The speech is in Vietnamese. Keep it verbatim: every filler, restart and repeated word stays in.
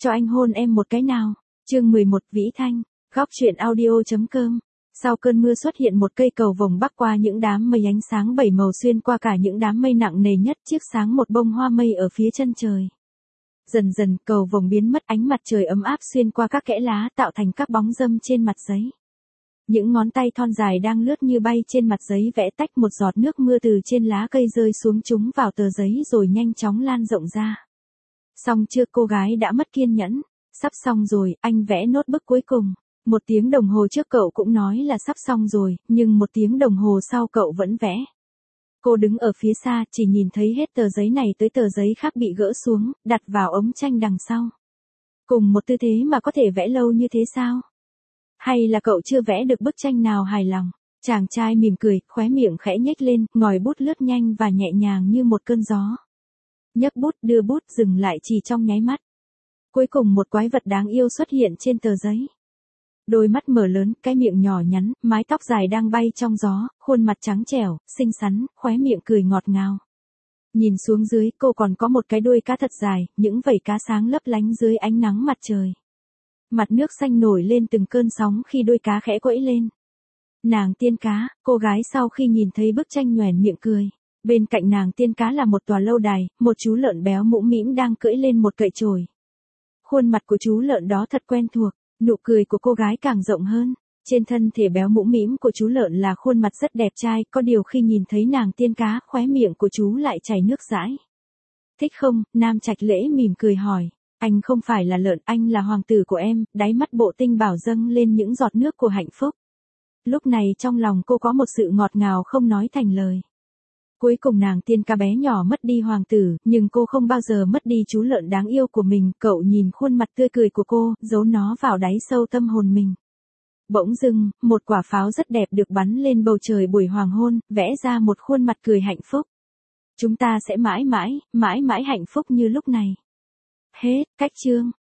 cho anh hôn em một cái nào. Chương mười một Vĩ Thanh, góc truyện audio.com. Sau cơn mưa xuất hiện một cây cầu vồng bắc qua những đám mây, ánh sáng bảy màu xuyên qua cả những đám mây nặng nề nhất, chiếc sáng một bông hoa mây ở phía chân trời. Dần dần cầu vồng biến mất, ánh mặt trời ấm áp xuyên qua các kẽ lá tạo thành các bóng râm trên mặt giấy. Những ngón tay thon dài đang lướt như bay trên mặt giấy, vẽ tách một giọt nước mưa từ trên lá cây rơi xuống, chúng vào tờ giấy rồi nhanh chóng lan rộng ra. Xong chưa, cô gái đã mất kiên nhẫn. Sắp xong rồi, anh vẽ nốt bức cuối cùng. Một tiếng đồng hồ trước cậu cũng nói là sắp xong rồi, nhưng một tiếng đồng hồ sau cậu vẫn vẽ. Cô đứng ở phía xa, chỉ nhìn thấy hết tờ giấy này tới tờ giấy khác bị gỡ xuống, đặt vào ống tranh đằng sau. Cùng một tư thế mà có thể vẽ lâu như thế sao? Hay là cậu chưa vẽ được bức tranh nào hài lòng? Chàng trai mỉm cười, khóe miệng khẽ nhếch lên, ngòi bút lướt nhanh và nhẹ nhàng như một cơn gió. Nhấc bút, đưa bút, dừng lại chỉ trong nháy mắt. Cuối cùng một quái vật đáng yêu xuất hiện trên tờ giấy. Đôi mắt mở lớn, cái miệng nhỏ nhắn, mái tóc dài đang bay trong gió, khuôn mặt trắng trẻo, xinh xắn, khóe miệng cười ngọt ngào. Nhìn xuống dưới, cô còn có một cái đuôi cá thật dài, những vảy cá sáng lấp lánh dưới ánh nắng mặt trời. Mặt nước xanh nổi lên từng cơn sóng khi đuôi cá khẽ quẫy lên. Nàng tiên cá, cô gái sau khi nhìn thấy bức tranh nhoẻn miệng cười. Bên cạnh nàng tiên cá là một tòa lâu đài, một chú lợn béo mũm mĩm đang cưỡi lên một cậy chổi. Khuôn mặt của chú lợn đó thật quen thuộc, nụ cười của cô gái càng rộng hơn. Trên thân thể béo mũm mĩm của chú lợn là khuôn mặt rất đẹp trai, có điều khi nhìn thấy nàng tiên cá, khóe miệng của chú lại chảy nước dãi. Thích không? Nam Trạch Lễ mỉm cười hỏi. Anh không phải là lợn, anh là hoàng tử của em. Đáy mắt Bộ Tinh Bảo dâng lên những giọt nước của hạnh phúc. Lúc này trong lòng cô có một sự ngọt ngào không nói thành lời. Cuối cùng nàng tiên cá bé nhỏ mất đi hoàng tử, nhưng cô không bao giờ mất đi chú lợn đáng yêu của mình. Cậu nhìn khuôn mặt tươi cười của cô, giấu nó vào đáy sâu tâm hồn mình. Bỗng dưng, một quả pháo rất đẹp được bắn lên bầu trời buổi hoàng hôn, vẽ ra một khuôn mặt cười hạnh phúc. Chúng ta sẽ mãi mãi, mãi mãi hạnh phúc như lúc này. Hết, cách chương.